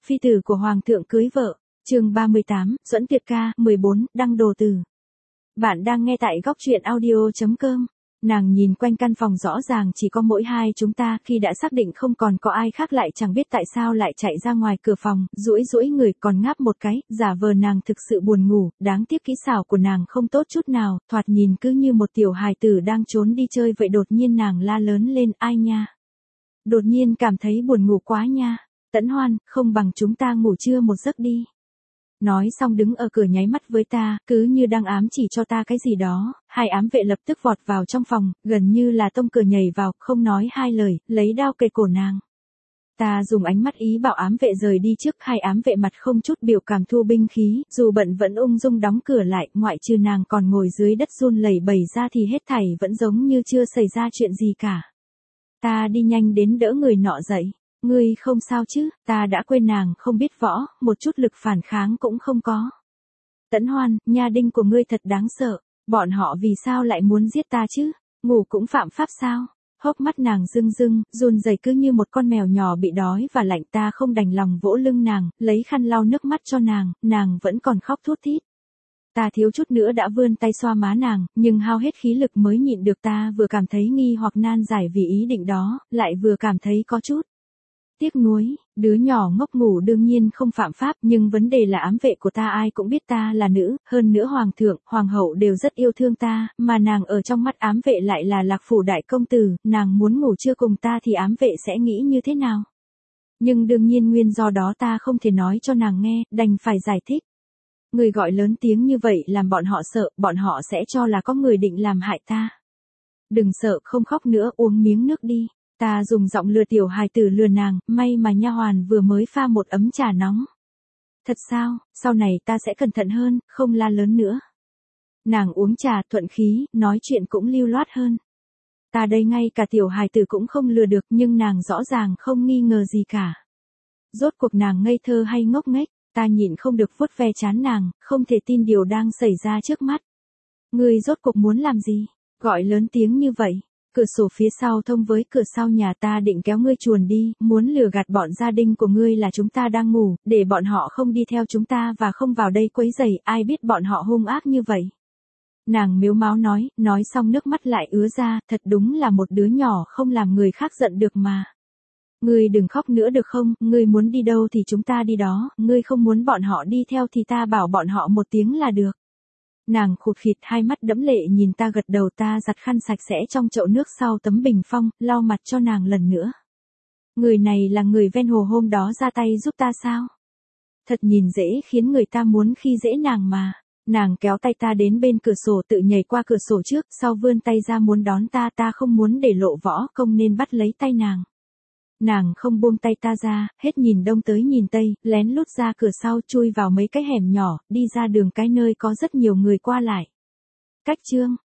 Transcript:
phi tử của Hoàng thượng cưới vợ. Chương 38, Duẫn Tiệc Ca, 14, đăng đồ từ. Bạn đang nghe tại góc truyện audio.com. Nàng nhìn quanh căn phòng rõ ràng chỉ có mỗi hai chúng ta, khi đã xác định không còn có ai khác lại chẳng biết tại sao lại chạy ra ngoài cửa phòng, duỗi người còn ngáp một cái, giả vờ nàng thực sự buồn ngủ, đáng tiếc kỹ xảo của nàng không tốt chút nào, thoạt nhìn cứ như một tiểu hài tử đang trốn đi chơi vậy. Đột nhiên nàng la lớn lên, ai nha. Đột nhiên cảm thấy buồn ngủ quá nha. Tẫn Hoan, không bằng chúng ta ngủ trưa một giấc đi. Nói xong đứng ở cửa nháy mắt với ta, cứ như đang ám chỉ cho ta cái gì đó. Hai ám vệ lập tức vọt vào trong phòng, gần như là tông cửa nhảy vào, không nói hai lời, lấy đao kề cổ nàng. Ta dùng ánh mắt ý bảo ám vệ rời đi trước. Hai ám vệ mặt không chút biểu cảm thu binh khí, dù bận vẫn ung dung đóng cửa lại, ngoại trừ nàng còn ngồi dưới đất run lẩy bẩy ra thì hết thảy vẫn giống như chưa xảy ra chuyện gì cả. Ta đi nhanh đến đỡ người nọ dậy. Ngươi không sao chứ? Ta đã quên nàng không biết võ, một chút lực phản kháng cũng không có. Tẫn Hoan, nha đinh của ngươi thật đáng sợ, bọn họ vì sao lại muốn giết ta chứ? Ngủ cũng phạm pháp sao? Hốc mắt nàng rưng rưng, run rẩy cứ như một con mèo nhỏ bị đói và lạnh. Ta không đành lòng vỗ lưng nàng, lấy khăn lau nước mắt cho nàng vẫn còn khóc thút thít. Ta thiếu chút nữa đã vươn tay xoa má nàng, nhưng hao hết khí lực mới nhịn được. Ta vừa cảm thấy nghi hoặc nan giải vì ý định đó, lại vừa cảm thấy có chút tiếc nuối. Đứa nhỏ ngốc ngủ đương nhiên không phạm pháp, nhưng vấn đề là ám vệ của ta ai cũng biết ta là nữ, hơn nữa hoàng thượng, hoàng hậu đều rất yêu thương ta, mà nàng ở trong mắt ám vệ lại là Lạc Phủ đại công tử, nàng muốn ngủ trưa cùng ta thì ám vệ sẽ nghĩ như thế nào? Nhưng đương nhiên nguyên do đó ta không thể nói cho nàng nghe, đành phải giải thích. Người gọi lớn tiếng như vậy làm bọn họ sợ, bọn họ sẽ cho là có người định làm hại ta. Đừng sợ, không khóc nữa, uống miếng nước đi. Ta dùng giọng lừa tiểu hài tử lừa nàng, may mà nha hoàn vừa mới pha một ấm trà nóng. Thật sao, sau này ta sẽ cẩn thận hơn, không la lớn nữa. Nàng uống trà thuận khí, nói chuyện cũng lưu loát hơn. Ta đây ngay cả tiểu hài tử cũng không lừa được, nhưng nàng rõ ràng không nghi ngờ gì cả. Rốt cuộc nàng ngây thơ hay ngốc nghếch, ta nhịn không được vuốt ve trán nàng, không thể tin điều đang xảy ra trước mắt. Ngươi rốt cuộc muốn làm gì? Gọi lớn tiếng như vậy. Cửa sổ phía sau thông với cửa sau nhà ta, định kéo ngươi chuồn đi, muốn lừa gạt bọn gia đình của ngươi là chúng ta đang ngủ, để bọn họ không đi theo chúng ta và không vào đây quấy rầy, ai biết bọn họ hung ác như vậy. Nàng mếu máo nói xong nước mắt lại ứa ra, thật đúng là một đứa nhỏ không làm người khác giận được mà. Ngươi đừng khóc nữa được không, ngươi muốn đi đâu thì chúng ta đi đó, ngươi không muốn bọn họ đi theo thì ta bảo bọn họ một tiếng là được. Nàng khụt khịt hai mắt đẫm lệ nhìn ta gật đầu. Ta giặt khăn sạch sẽ trong chậu nước sau tấm bình phong, lau mặt cho nàng lần nữa. Người này là người ven hồ hôm đó ra tay giúp ta sao? Thật nhìn dễ khiến người ta muốn khi dễ nàng mà. Nàng kéo tay ta đến bên cửa sổ, tự nhảy qua cửa sổ trước, sau vươn tay ra muốn đón ta. Ta không muốn để lộ võ công nên bắt lấy tay nàng. Nàng không buông tay ta ra, hết nhìn đông tới nhìn tây, lén lút ra cửa sau, chui vào mấy cái hẻm nhỏ, đi ra đường cái nơi có rất nhiều người qua lại. Cách chương